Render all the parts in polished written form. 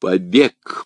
Побег.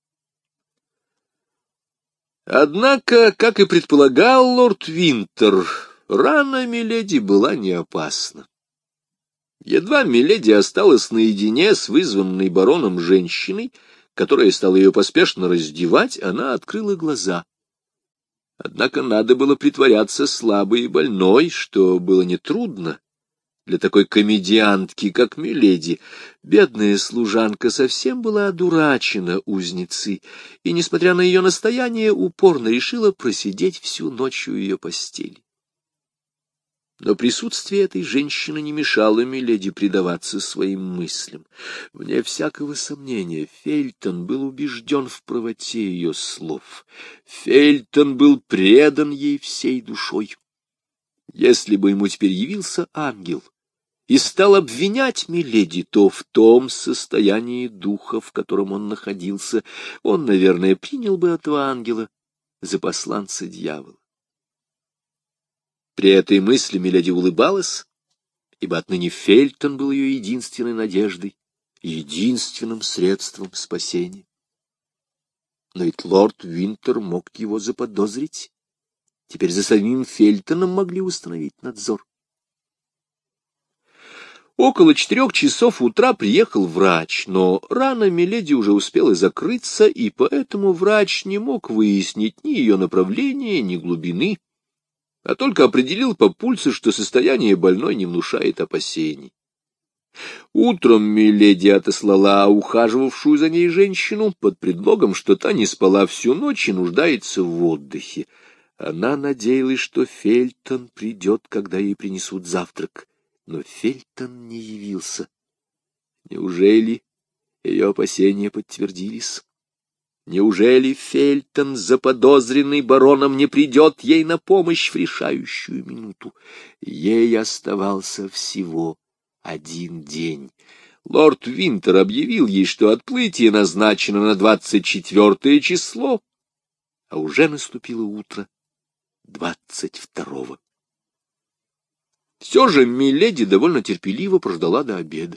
Однако, как и предполагал лорд Винтер, рана миледи была не опасна. Едва миледи осталась наедине с вызванной бароном женщиной, которая стала ее поспешно раздевать, она открыла глаза. Однако надо было притворяться слабой и больной, что было нетрудно для такой комедиантки, как миледи. Бедная служанка совсем была одурачена узницей, и, несмотря на ее настояние, упорно решила просидеть всю ночь у ее постели. Но присутствие этой женщины не мешало миледи предаваться своим мыслям. Вне всякого сомнения, Фельтон был убежден в правоте ее слов. Фельтон был предан ей всей душой. Если бы ему теперь явился ангел и стал обвинять миледи, то в том состоянии духа, в котором он находился, он, наверное, принял бы этого ангела за посланца дьявола. При этой мысли миледи улыбалась, ибо отныне Фельтон был ее единственной надеждой, единственным средством спасения. Но ведь лорд Винтер мог его заподозрить. Теперь за самим Фельтоном могли установить надзор. Около 4 часов утра приехал врач, но рана миледи уже успела закрыться, и поэтому врач не мог выяснить ни ее направления, ни глубины, а только определил по пульсу, что состояние больной не внушает опасений. Утром миледи отослала ухаживавшую за ней женщину под предлогом, что та не спала всю ночь и нуждается в отдыхе. Она надеялась, что Фельтон придет, когда ей принесут завтрак, но Фельтон не явился. Неужели ее опасения подтвердились? Неужели Фельтон, заподозренный бароном, не придет ей на помощь в решающую минуту? Ей оставался всего 1 день. Лорд Винтер объявил ей, что отплытие назначено на 24 число, а уже наступило утро 22-го. Все же миледи довольно терпеливо прождала до обеда.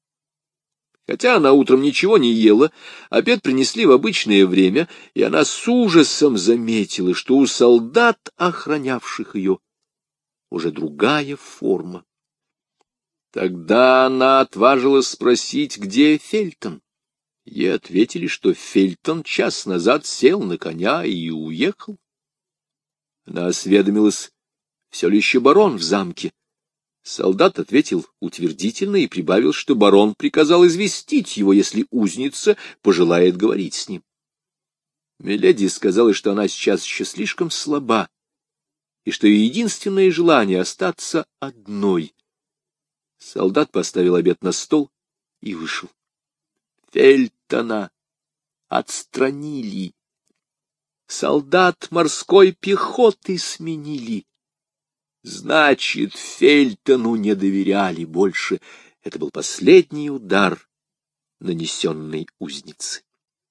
Хотя она утром ничего не ела, обед принесли в обычное время, и она с ужасом заметила, что у солдат, охранявших ее, уже другая форма. Тогда она отважилась спросить, где Фельтон. Ей ответили, что Фельтон час назад сел на коня и уехал. Она осведомилась, все ли еще барон в замке. Солдат ответил утвердительно и прибавил, что барон приказал известить его, если узница пожелает говорить с ним. Миледи сказала, что она сейчас еще слишком слаба, и что ее единственное желание — остаться одной. Солдат поставил обед на стол и вышел. Фельтона отстранили. Солдат морской пехоты сменили. Значит, Фельтону не доверяли больше. Это был последний удар, нанесенный узнице.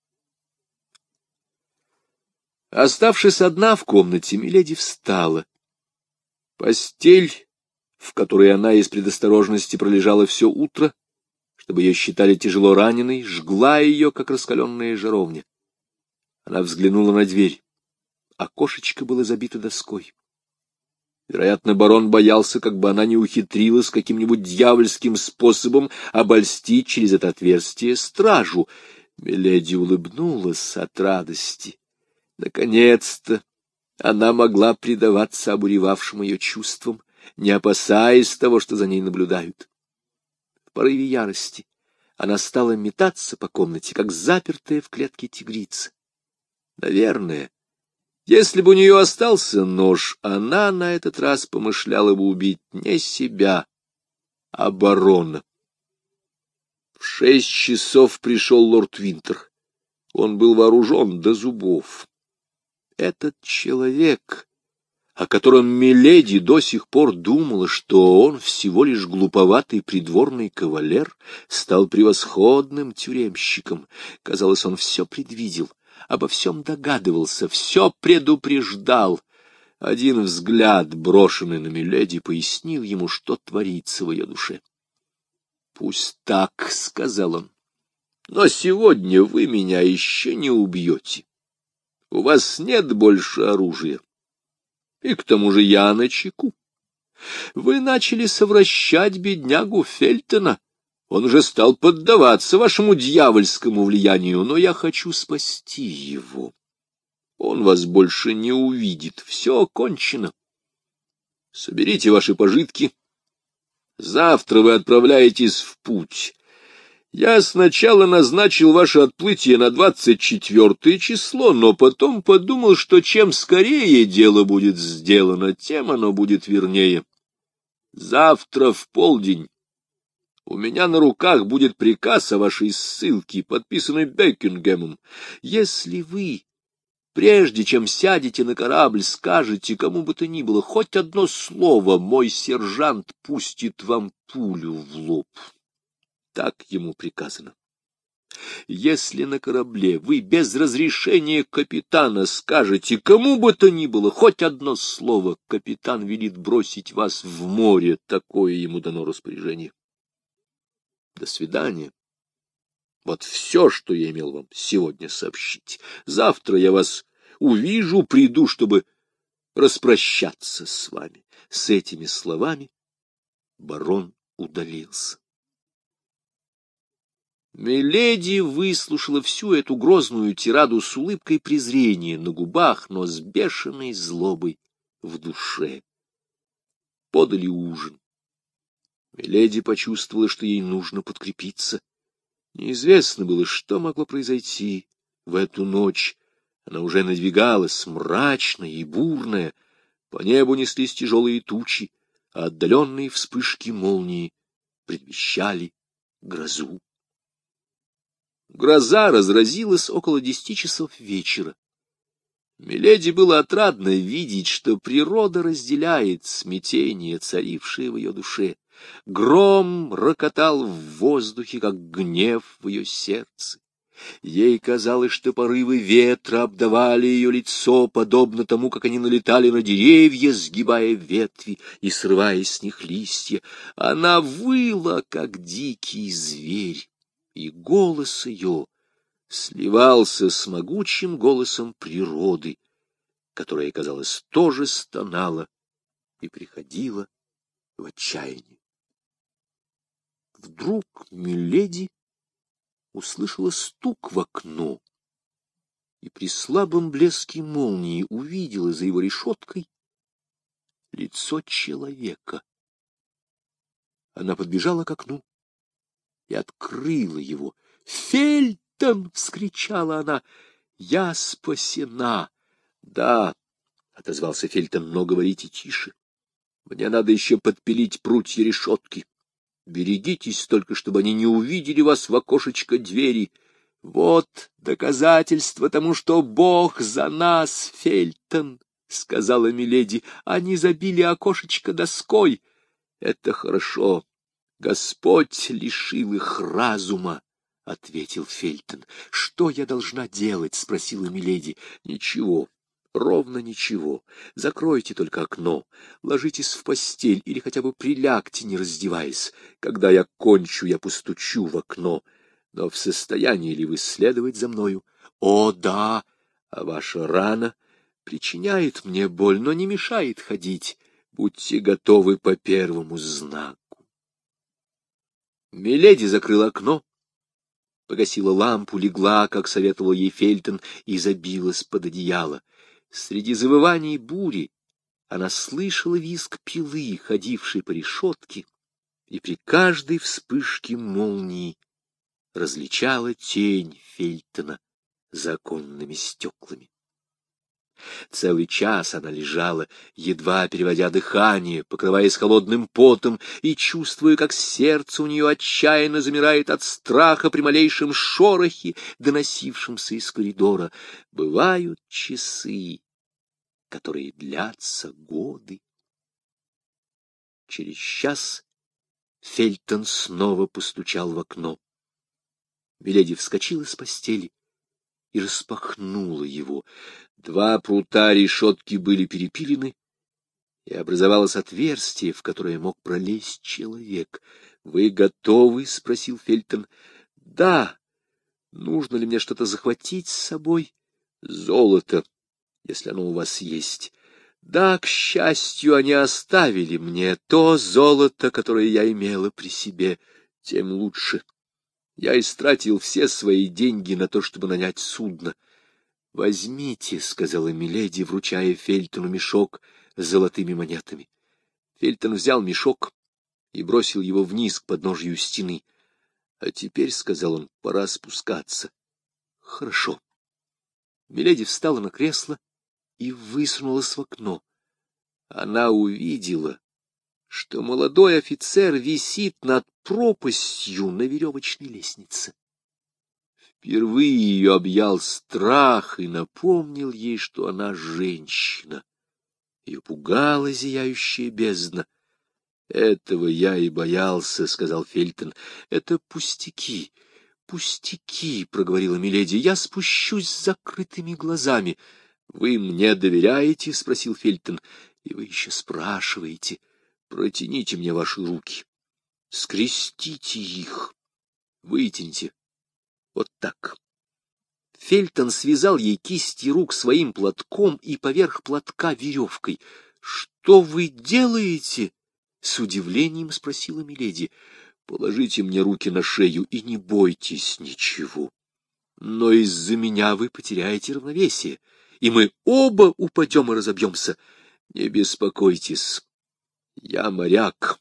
Оставшись одна в комнате, миледи встала. Постель, в которой она из предосторожности пролежала все утро, чтобы ее считали тяжело раненой, жгла ее, как раскаленная жаровня. Она взглянула на дверь. Окошечко было забито доской. Вероятно, барон боялся, как бы она не ухитрилась каким-нибудь дьявольским способом обольстить через это отверстие стражу. Миледи улыбнулась от радости. Наконец-то она могла предаваться обуревавшим ее чувствам, не опасаясь того, что за ней наблюдают. В порыве ярости она стала метаться по комнате, как запертая в клетке тигрица. Наверное, если бы у нее остался нож, она на этот раз помышляла бы убить не себя, а барона. В 6 часов пришел лорд Винтер. Он был вооружен до зубов. Этот человек, о котором миледи до сих пор думала, что он всего лишь глуповатый придворный кавалер, стал превосходным тюремщиком. Казалось, он все предвидел, обо всем догадывался, все предупреждал. Один взгляд, брошенный на миледи, пояснил ему, что творится в ее душе. — Пусть так, — сказал он. Но сегодня вы меня еще не убьете. У вас нет больше оружия. И к тому же я начеку. Вы начали совращать беднягу Фельтона. Он уже стал поддаваться вашему дьявольскому влиянию, но я хочу спасти его. Он вас больше не увидит. Все кончено. Соберите ваши пожитки. Завтра вы отправляетесь в путь. Я сначала назначил ваше отплытие на 24 число, но потом подумал, что чем скорее дело будет сделано, тем оно будет вернее. Завтра в полдень у меня на руках будет приказ о вашей ссылке, подписанный Бекингемом. Если вы, прежде чем сядете на корабль, скажете кому бы то ни было хоть одно слово, мой сержант пустит вам пулю в лоб. Так ему приказано. Если на корабле вы без разрешения капитана скажете кому бы то ни было хоть одно слово, капитан велит бросить вас в море, такое ему дано распоряжение. До свидания. Вот все, что я имел вам сегодня сообщить. Завтра я вас увижу, приду, чтобы распрощаться с вами. С этими словами барон удалился. Миледи выслушала всю эту грозную тираду с улыбкой презрения на губах, но с бешеной злобой в душе. Подали ужин. Миледи почувствовала, что ей нужно подкрепиться. Неизвестно было, что могло произойти в эту ночь. Она уже надвигалась, мрачная и бурная. По небу неслись тяжелые тучи, а отдаленные вспышки молнии предвещали грозу. Гроза разразилась около 10 часов вечера. Миледи было отрадно видеть, что природа разделяет смятение, царившее в ее душе. Гром рокотал в воздухе, как гнев в ее сердце. Ей казалось, что порывы ветра обдавали ее лицо, подобно тому, как они налетали на деревья, сгибая ветви и срывая с них листья. Она выла, как дикий зверь, и голос ее сливался с могучим голосом природы, которая, казалось, тоже стонала и приходила в отчаяние. Вдруг миледи услышала стук в окно и при слабом блеске молнии увидела за его решеткой лицо человека. Она подбежала к окну и открыла его. «Фельтон!» — вскричала она. «Я спасена!» «Да», — отозвался Фельтон, — «но говорите тише. Мне надо еще подпилить прутья решетки. Берегитесь только, чтобы они не увидели вас в окошечко двери. Вот доказательство тому, что Бог за нас, Фельтон, — сказала миледи. Они забили окошечко доской. Это хорошо. Господь лишил их разума, — ответил Фельтон. Что я должна делать? — спросила миледи. Ничего. Ровно ничего. Закройте только окно, ложитесь в постель или хотя бы прилягте, не раздеваясь. Когда я кончу, я постучу в окно. Но в состоянии ли вы следовать за мною? О, да! А ваша рана причиняет мне боль, но не мешает ходить. Будьте готовы по первому знаку. Миледи закрыла окно, погасила лампу, легла, как советовал ей Фельтон, и забилась под одеяло. Среди завываний бури она слышала визг пилы, ходившей по решетке, и при каждой вспышке молнии различала тень Фельтона за оконными стеклами. Целый час она лежала, едва переводя дыхание, покрываясь холодным потом и чувствуя, как сердце у нее отчаянно замирает от страха при малейшем шорохе, доносившемся из коридора. Бывают часы, которые длятся годы. Через час Фельтон снова постучал в окно. Миледи вскочила с постели и распахнула его. 2 прута решетки были перепилены, и образовалось отверстие, в которое мог пролезть человек. — Вы готовы? — спросил Фельтон. — Да, нужно ли мне что-то захватить с собой? Золото, если оно у вас есть. Да, к счастью, они оставили мне то золото, которое я имела при себе, тем лучше. Я истратил все свои деньги на то, чтобы нанять судно. — Возьмите, — сказала миледи, вручая Фельтону мешок с золотыми монетами. Фельтон взял мешок и бросил его вниз к подножию стены. — А теперь, — сказал он, — пора спускаться. — Хорошо. Миледи встала на кресло и высунулась в окно. Она увидела, что молодой офицер висит над пропастью на веревочной лестнице. Впервые ее объял страх и напомнил ей, что она женщина. Ее пугала зияющая бездна. — Этого я и боялся, — сказал Фельтон. — Это пустяки, пустяки, — проговорила миледи. — Я спущусь с закрытыми глазами. — Вы мне доверяете? — спросил Фельтон. — И вы еще спрашиваете. Протяните мне ваши руки. Скрестите их. Вытяните. Вот так. Фельтон связал ей кисти рук своим платком и поверх платка веревкой. — Что вы делаете? — с удивлением спросила миледи. — Положите мне руки на шею и не бойтесь ничего. Но из-за меня вы потеряете равновесие, и мы оба упадем и разобьемся. Не беспокойтесь. Я моряк.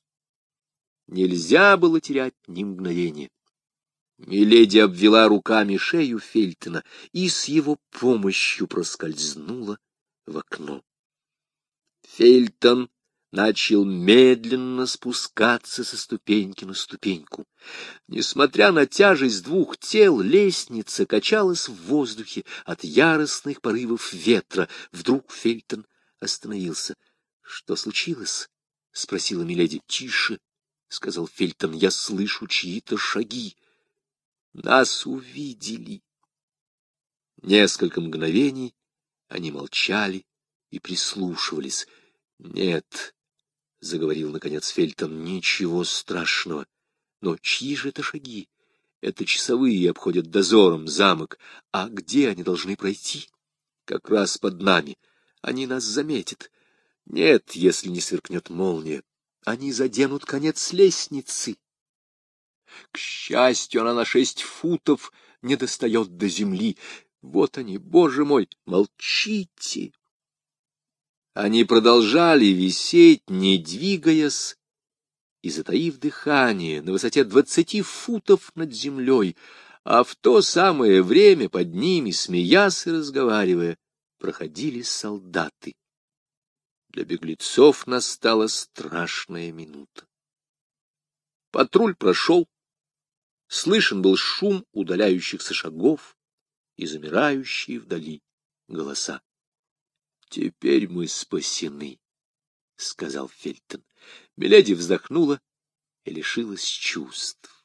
Нельзя было терять ни мгновения. Миледи обвела руками шею Фельтона и с его помощью проскользнула в окно. Фельтон начал медленно спускаться со ступеньки на ступеньку. Несмотря на тяжесть двух тел, лестница качалась в воздухе от яростных порывов ветра. Вдруг Фельтон остановился. — Что случилось? — спросила миледи. — Тише, — сказал Фельтон, — я слышу чьи-то шаги. Нас увидели. Несколько мгновений они молчали и прислушивались. — Нет, — заговорил наконец Фельтон, — ничего страшного. Но чьи же это шаги? Это часовые обходят дозором замок. А где они должны пройти? Как раз под нами. Они нас заметят. Нет, если не сверкнет молния. Они заденут конец лестницы. К счастью, она на 6 футов не достает до земли. Вот они, Боже мой, молчите! Они продолжали висеть, не двигаясь, и затаив дыхание на высоте 20 футов над землей, а в то самое время под ними, смеясь и разговаривая, проходили солдаты. Для беглецов настала страшная минута. Патруль прошел, слышен был шум удаляющихся шагов и замирающие вдали голоса. — Теперь мы спасены, — сказал Фельтон. Миледи вздохнула и лишилась чувств.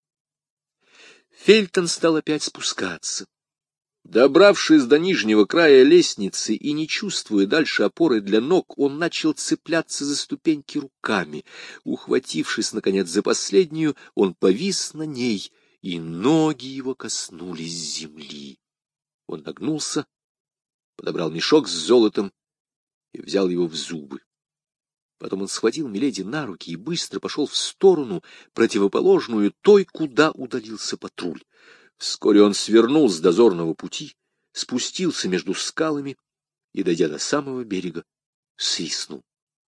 Фельтон стал опять спускаться. Добравшись до нижнего края лестницы и не чувствуя дальше опоры для ног, он начал цепляться за ступеньки руками. Ухватившись, наконец, за последнюю, он повис на ней, и ноги его коснулись земли. Он нагнулся, подобрал мешок с золотом и взял его в зубы. Потом он схватил миледи на руки и быстро пошел в сторону, противоположную той, куда удалился патруль. Вскоре он свернул с дозорного пути, спустился между скалами и, дойдя до самого берега, свистнул.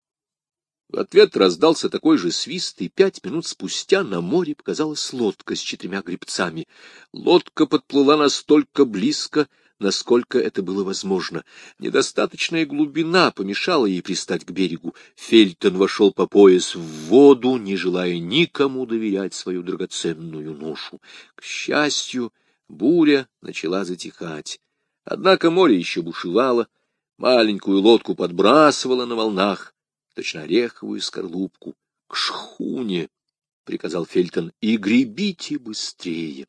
В ответ раздался такой же свист, и 5 минут спустя на море показалась лодка с 4 гребцами. Лодка подплыла настолько близко, насколько это было возможно. Недостаточная глубина помешала ей пристать к берегу. Фельтон вошел по пояс в воду, не желая никому доверять свою драгоценную ношу. К счастью, буря начала затихать. Однако море еще бушевало, маленькую лодку подбрасывало на волнах, точно ореховую скорлупку. — К шхуне! — приказал Фельтон, — и гребите быстрее.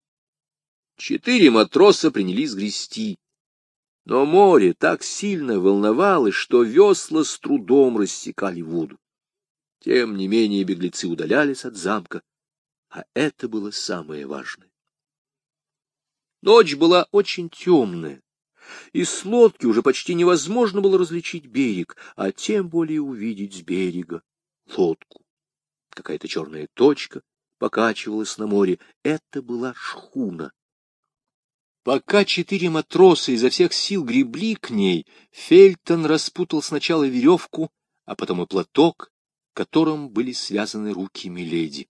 4 матроса принялись грести, но море так сильно волновалось, что весла с трудом рассекали воду. Тем не менее беглецы удалялись от замка, а это было самое важное. Ночь была очень темная, и с лодки уже почти невозможно было различить берег, а тем более увидеть с берега лодку. Какая-то черная точка покачивалась на море. Это была шхуна. Пока 4 матроса изо всех сил гребли к ней, Фельтон распутал сначала веревку, а потом и платок, которым были связаны руки миледи.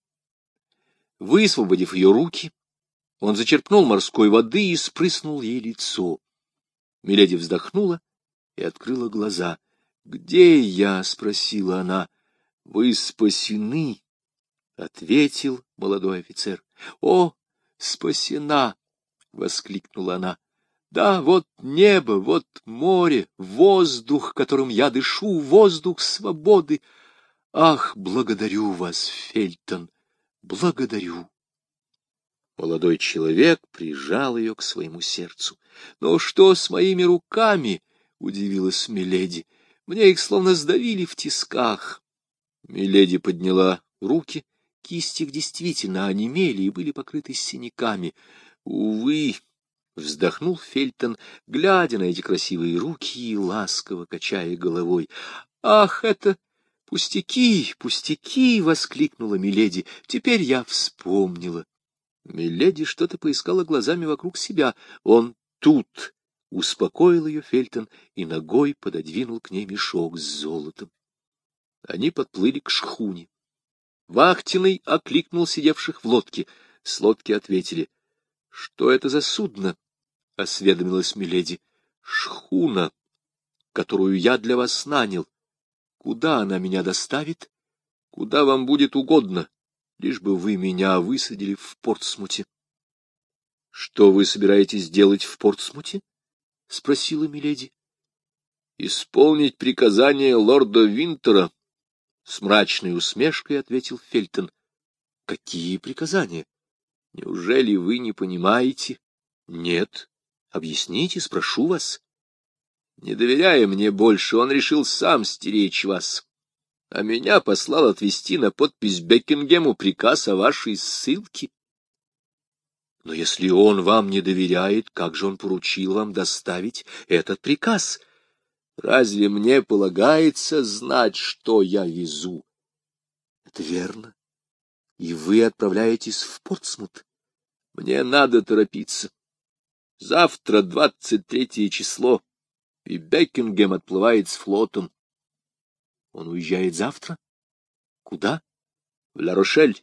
Высвободив ее руки, он зачерпнул морской воды и спрыснул ей лицо. Миледи вздохнула и открыла глаза. — Где я? — спросила она. — Вы спасены, — ответил молодой офицер. — О, спасена! — воскликнула она. — Да, вот небо, вот море, воздух, которым я дышу, воздух свободы. Ах, благодарю вас, Фельтон, благодарю. Молодой человек прижал ее к своему сердцу. — Но что с моими руками? — удивилась миледи. — Мне их словно сдавили в тисках. Миледи подняла руки, кисти их действительно онемели и были покрыты синяками. — Увы, — вздохнул Фельтон, глядя на эти красивые руки и ласково качая головой. — Ах, это пустяки, пустяки! — воскликнула миледи. — Теперь я вспомнила. Миледи что-то поискала глазами вокруг себя. Он тут! — успокоил ее Фельтон и ногой пододвинул к ней мешок с золотом. Они подплыли к шхуне. Вахтенный окликнул сидевших в лодке. С лодки ответили. — Что это за судно? — осведомилась миледи. — Шхуна, которую я для вас нанял. Куда она меня доставит? Куда вам будет угодно, лишь бы вы меня высадили в Портсмуте. — Что вы собираетесь делать в Портсмуте? — спросила миледи. — Исполнить приказание лорда Винтера, — с мрачной усмешкой ответил Фельтон. — Какие приказания? Неужели вы не понимаете? — Нет. Объясните, спрошу вас. Не доверяя мне больше, он решил сам стеречь вас, а меня послал отвезти на подпись Бекингему приказ о вашей ссылке. Но если он вам не доверяет, как же он поручил вам доставить этот приказ? Разве мне полагается знать, что я везу? Это верно. И вы отправляетесь в Портсмут. Мне надо торопиться. Завтра 23 число, и Бекингем отплывает с флотом. Он уезжает завтра? Куда? В Ла-Рошель.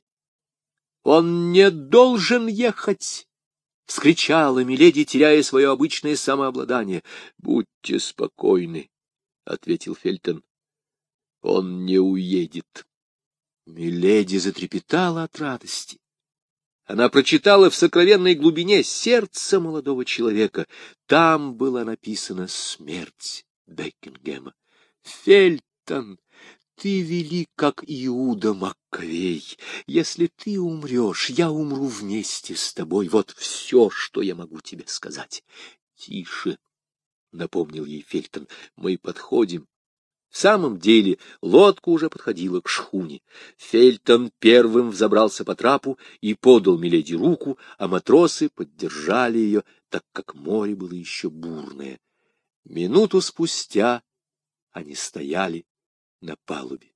Он не должен ехать! — вскричала миледи, теряя свое обычное самообладание. — Будьте спокойны, — ответил Фельтон. — Он не уедет. Миледи затрепетала от радости. Она прочитала в сокровенной глубине сердца молодого человека. Там была написана смерть Бекингема. — Фельтон, ты велик, как Иуда Маккавей. Если ты умрешь, я умру вместе с тобой. Вот все, что я могу тебе сказать. — Тише, — напомнил ей Фельтон, — мы подходим. В самом деле лодка уже подходила к шхуне. Фельтон первым взобрался по трапу и подал миледи руку, а матросы поддержали ее, так как море было еще бурное. Минуту спустя они стояли на палубе.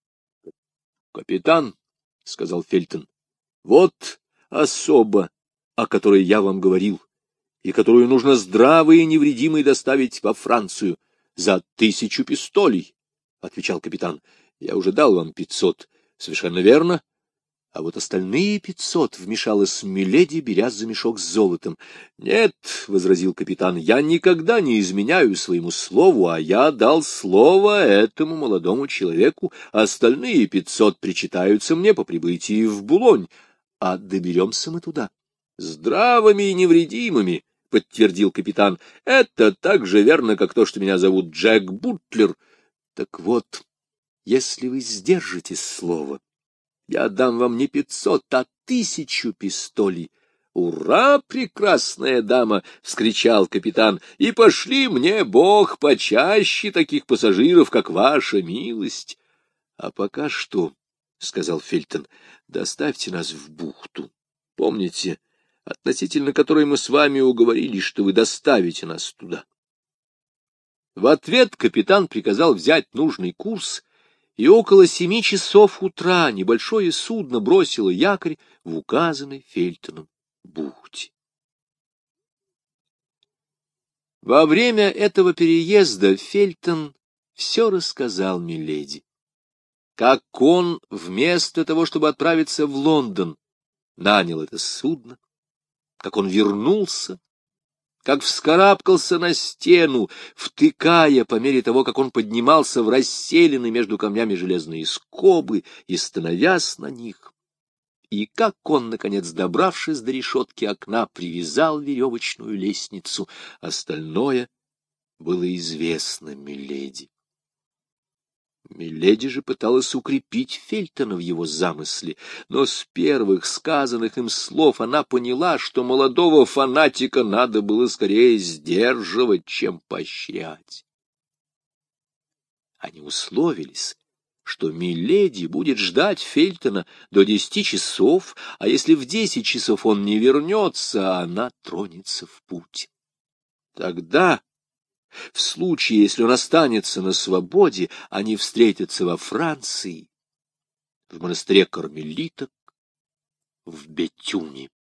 — Капитан, — сказал Фельтон, — вот особа, о которой я вам говорил, и которую нужно здравой и невредимой доставить во Францию за 1000 пистолей, — отвечал капитан. — Я уже дал вам 500. — Совершенно верно. А вот остальные 500 вмешалась миледи, беря за мешок с золотом. — Нет, — возразил капитан, — я никогда не изменяю своему слову, а я дал слово этому молодому человеку. Остальные 500 причитаются мне по прибытии в Булонь. А доберемся мы туда здравыми и невредимыми, — подтвердил капитан. — Это так же верно, как то, что меня зовут Джек Бутлер. Так вот, если вы сдержите слово, я дам вам не 500, а 1000 пистолей. — Ура, прекрасная дама! — вскричал капитан. — И пошли мне, Бог, почаще таких пассажиров, как ваша милость. — А пока что, — сказал Фельтон, — доставьте нас в бухту. Помните, относительно которой мы с вами уговорились, что вы доставите нас туда. В ответ капитан приказал взять нужный курс, и около 7 часов утра небольшое судно бросило якорь в указанной Фельтоном бухте. Во время этого переезда Фельтон все рассказал миледи. Как он, вместо того, чтобы отправиться в Лондон, нанял это судно, как он вернулся, как вскарабкался на стену, втыкая по мере того, как он поднимался в расселены между камнями железные скобы и становясь на них, и как он, наконец, добравшись до решетки окна, привязал веревочную лестницу. Остальное было известно миледи. Миледи же пыталась укрепить Фельтона в его замысле, но с первых сказанных им слов она поняла, что молодого фанатика надо было скорее сдерживать, чем поощрять. Они условились, что миледи будет ждать Фельтона до 10 часов, а если в 10 часов он не вернется, она тронется в путь. Тогда, в случае, если он останется на свободе, они встретятся во Франции, в монастыре кармелиток, в Бетюне.